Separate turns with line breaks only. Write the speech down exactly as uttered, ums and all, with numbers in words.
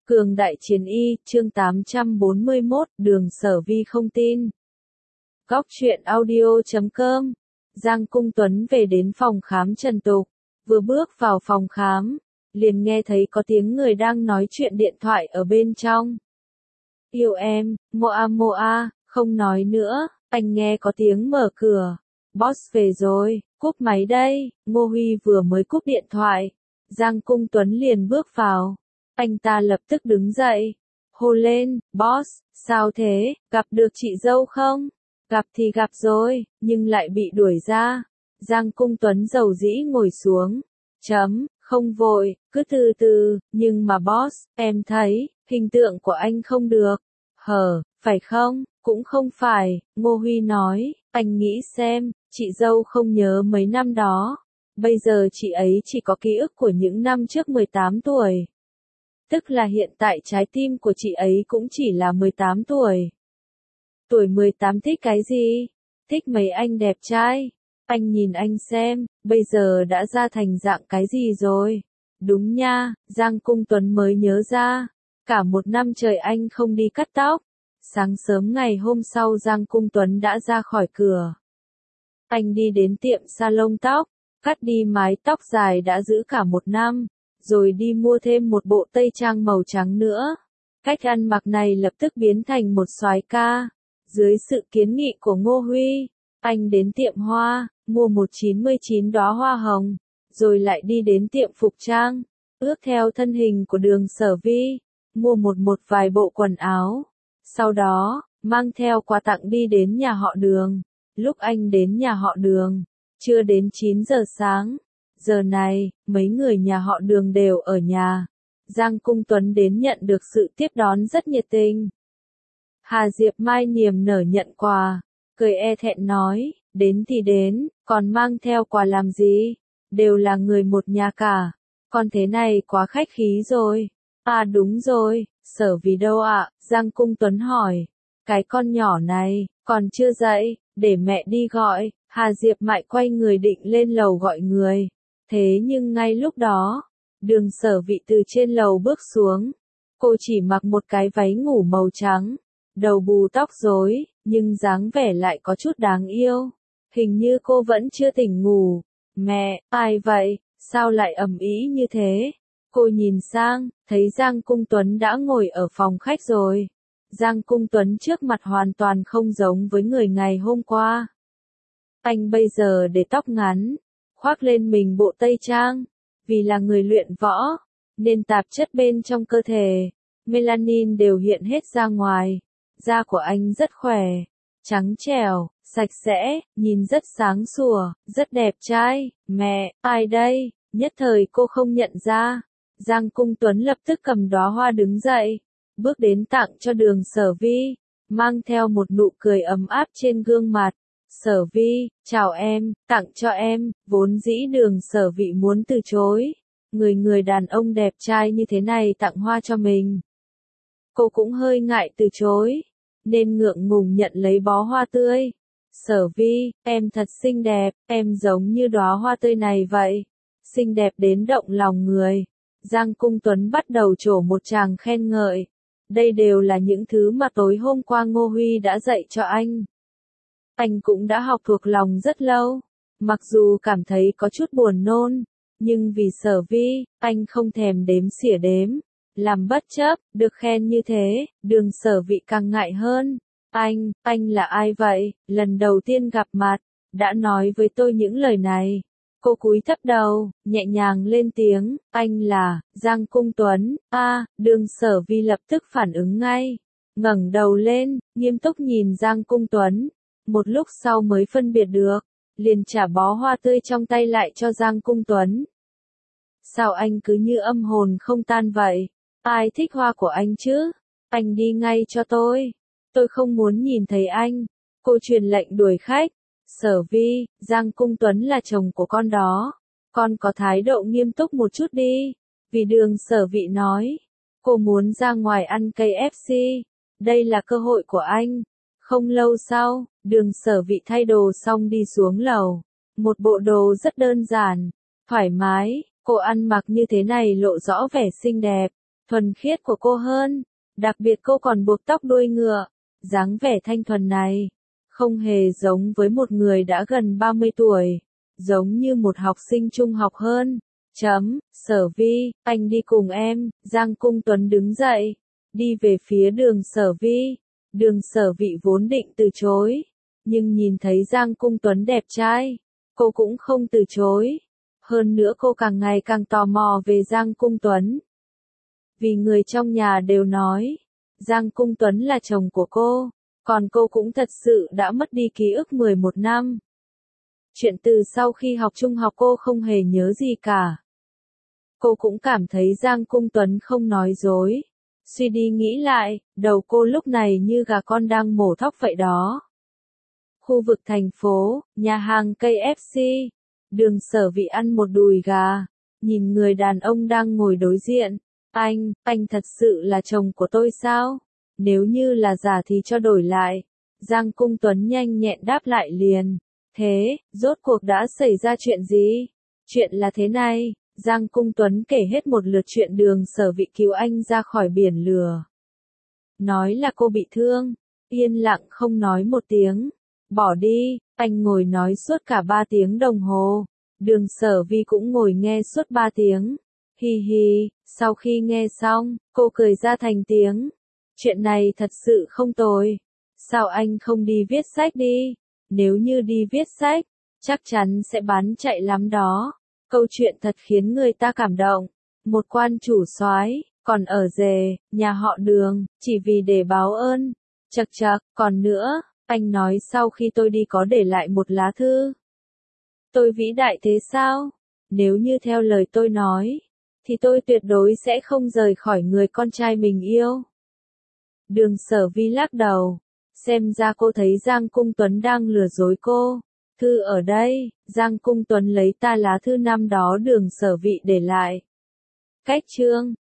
Cường đại chiến y, chương tám trăm bốn mươi mốt, Đường Sở Vi không tin. Góc truyện audio chấm com. Giang Cung Tuấn về đến phòng khám Trần Tục, vừa bước vào phòng khám, liền nghe thấy có tiếng người đang nói chuyện điện thoại ở bên trong. Yêu em, Moa Moa, không nói nữa, anh nghe có tiếng mở cửa. Boss về rồi, cúp máy đây. Ngô Huy vừa mới cúp điện thoại, Giang Cung Tuấn liền bước vào. Anh ta lập tức đứng dậy, hô lên, boss, sao thế, gặp được chị dâu không? Gặp thì gặp rồi, nhưng lại bị đuổi ra. Giang Cung Tuấn dầu dĩ ngồi xuống, chấm, không vội, cứ từ từ, nhưng mà boss, em thấy, hình tượng của anh không được. Hờ, phải không? Cũng không phải, Ngô Huy nói, anh nghĩ xem, chị dâu không nhớ mấy năm đó. Bây giờ chị ấy chỉ có ký ức của những năm trước mười tám tuổi. Tức là hiện tại trái tim của chị ấy cũng chỉ là mười tám tuổi. Tuổi mười tám thích cái gì? Thích mấy anh đẹp trai. Anh nhìn anh xem, bây giờ đã ra thành dạng cái gì rồi? Đúng nha, Giang Cung Tuấn mới nhớ ra. Cả một năm trời anh không đi cắt tóc. Sáng sớm ngày hôm sau Giang Cung Tuấn đã ra khỏi cửa. Anh đi đến tiệm salon tóc, cắt đi mái tóc dài đã giữ cả một năm. Rồi đi mua thêm một bộ tây trang màu trắng nữa. Cách ăn mặc này lập tức biến thành một soái ca. Dưới sự kiến nghị của Ngô Huy, anh đến tiệm hoa, mua một chín mươi chín đóa hoa hồng, rồi lại đi đến tiệm phục trang, ước theo thân hình của Đường Sở Vi, mua một một vài bộ quần áo. Sau đó, mang theo quà tặng đi đến nhà họ Đường. Lúc anh đến nhà họ Đường, chưa đến chín giờ sáng. Giờ này, mấy người nhà họ Đường đều ở nhà. Giang Cung Tuấn đến nhận được sự tiếp đón rất nhiệt tình. Hà Diệp Mai niềm nở nhận quà, cười e thẹn nói, đến thì đến, còn mang theo quà làm gì? Đều là người một nhà cả. Con thế này quá khách khí rồi. À đúng rồi, Sở Vi đâu ạ? Giang Cung Tuấn hỏi. Cái con nhỏ này, còn chưa dậy, để mẹ đi gọi. Hà Diệp Mai quay người định lên lầu gọi người. Thế nhưng ngay lúc đó, Đường Sở Vi từ trên lầu bước xuống. Cô chỉ mặc một cái váy ngủ màu trắng, đầu bù tóc rối, nhưng dáng vẻ lại có chút đáng yêu. Hình như cô vẫn chưa tỉnh ngủ. Mẹ, ai vậy? Sao lại ầm ĩ như thế? Cô nhìn sang, thấy Giang Cung Tuấn đã ngồi ở phòng khách rồi. Giang Cung Tuấn trước mặt hoàn toàn không giống với người ngày hôm qua. Anh bây giờ để tóc ngắn, khoác lên mình bộ tây trang, vì là người luyện võ, nên tạp chất bên trong cơ thể, melanin đều hiện hết ra ngoài. Da của anh rất khỏe, trắng trẻo, sạch sẽ, nhìn rất sáng sủa, rất đẹp trai. Mẹ, ai đây? Nhất thời cô không nhận ra. Giang Cung Tuấn lập tức cầm đóa hoa đứng dậy, bước đến tặng cho Đường Sở Vi, mang theo một nụ cười ấm áp trên gương mặt. Sở Vi, chào em, tặng cho em. Vốn dĩ Đường Sở Vi muốn từ chối. Người người đàn ông đẹp trai như thế này tặng hoa cho mình. Cô cũng hơi ngại từ chối, nên ngượng ngùng nhận lấy bó hoa tươi. Sở Vi, em thật xinh đẹp, em giống như đóa hoa tươi này vậy. Xinh đẹp đến động lòng người. Giang Cung Tuấn bắt đầu trổ một tràng khen ngợi. Đây đều là những thứ mà tối hôm qua Ngô Huy đã dạy cho anh. Anh cũng đã học thuộc lòng rất lâu. Mặc dù cảm thấy có chút buồn nôn, nhưng vì Sở Vi, anh không thèm đếm xỉa đếm. Làm bất chấp, được khen như thế, Đường Sở Vi càng ngại hơn. Anh, anh là ai vậy? Lần đầu tiên gặp mặt, đã nói với tôi những lời này. Cô cúi thấp đầu, nhẹ nhàng lên tiếng, anh là, Giang Cung Tuấn. A, Đường Sở Vi lập tức phản ứng ngay. Ngẩng đầu lên, nghiêm túc nhìn Giang Cung Tuấn. Một lúc sau mới phân biệt được, liền trả bó hoa tươi trong tay lại cho Giang Cung Tuấn. Sao anh cứ như âm hồn không tan vậy? Ai thích hoa của anh chứ? Anh đi ngay cho tôi. Tôi không muốn nhìn thấy anh. Cô truyền lệnh đuổi khách. Sở Vi, Giang Cung Tuấn là chồng của con đó. Con có thái độ nghiêm túc một chút đi. Vì Đường Sở Vi nói. Cô muốn ra ngoài ăn cây ép xê. Đây là cơ hội của anh. Không lâu sau, Đường Sở Vi thay đồ xong đi xuống lầu. Một bộ đồ rất đơn giản, thoải mái. Cô ăn mặc như thế này lộ rõ vẻ xinh đẹp. thuần khiết của cô hơn. Đặc biệt cô còn buộc tóc đuôi ngựa. Dáng vẻ thanh thuần này, không hề giống với một người đã gần ba mươi tuổi. Giống như một học sinh trung học hơn. Chấm, Sở Vi, anh đi cùng em. Giang Cung Tuấn đứng dậy, đi về phía Đường Sở Vi. Đường Sở Vị vốn định từ chối, nhưng nhìn thấy Giang Cung Tuấn đẹp trai, cô cũng không từ chối. Hơn nữa cô càng ngày càng tò mò về Giang Cung Tuấn. Vì người trong nhà đều nói, Giang Cung Tuấn là chồng của cô, còn cô cũng thật sự đã mất đi ký ức mười một năm. Chuyện từ sau khi học trung học cô không hề nhớ gì cả. Cô cũng cảm thấy Giang Cung Tuấn không nói dối. Suy đi nghĩ lại, đầu cô lúc này như gà con đang mổ thóc vậy đó. Khu vực thành phố, nhà hàng ca ép xê. Đường Sở Vị ăn một đùi gà, nhìn người đàn ông đang ngồi đối diện. Anh, anh thật sự là chồng của tôi sao? Nếu như là giả thì cho đổi lại. Giang Cung Tuấn nhanh nhẹn đáp lại liền. Thế, rốt cuộc đã xảy ra chuyện gì? Chuyện là thế này, Giang Cung Tuấn kể hết một lượt chuyện Đường Sở Vị cứu anh ra khỏi biển lửa. Nói là cô bị thương, yên lặng không nói một tiếng. Bỏ đi, anh ngồi nói suốt cả ba tiếng đồng hồ. Đường Sở Vi cũng ngồi nghe suốt ba tiếng. Hi hi, sau khi nghe xong, cô cười ra thành tiếng. Chuyện này thật sự không tồi. Sao anh không đi viết sách đi? Nếu như đi viết sách, chắc chắn sẽ bán chạy lắm đó. Câu chuyện thật khiến người ta cảm động. Một quan chủ soái, còn ở rề, nhà họ Đường, chỉ vì để báo ơn. Chậc chậc, còn nữa, anh nói sau khi tôi đi có để lại một lá thư. Tôi vĩ đại thế sao? Nếu như theo lời tôi nói, thì tôi tuyệt đối sẽ không rời khỏi người con trai mình yêu. Đường Sở Vi lắc đầu. Xem ra cô thấy Giang Cung Tuấn đang lừa dối cô. Thư ở đây, Giang Cung Tuấn lấy ta lá thư năm đó Đường Sở Vị để lại. Cách chương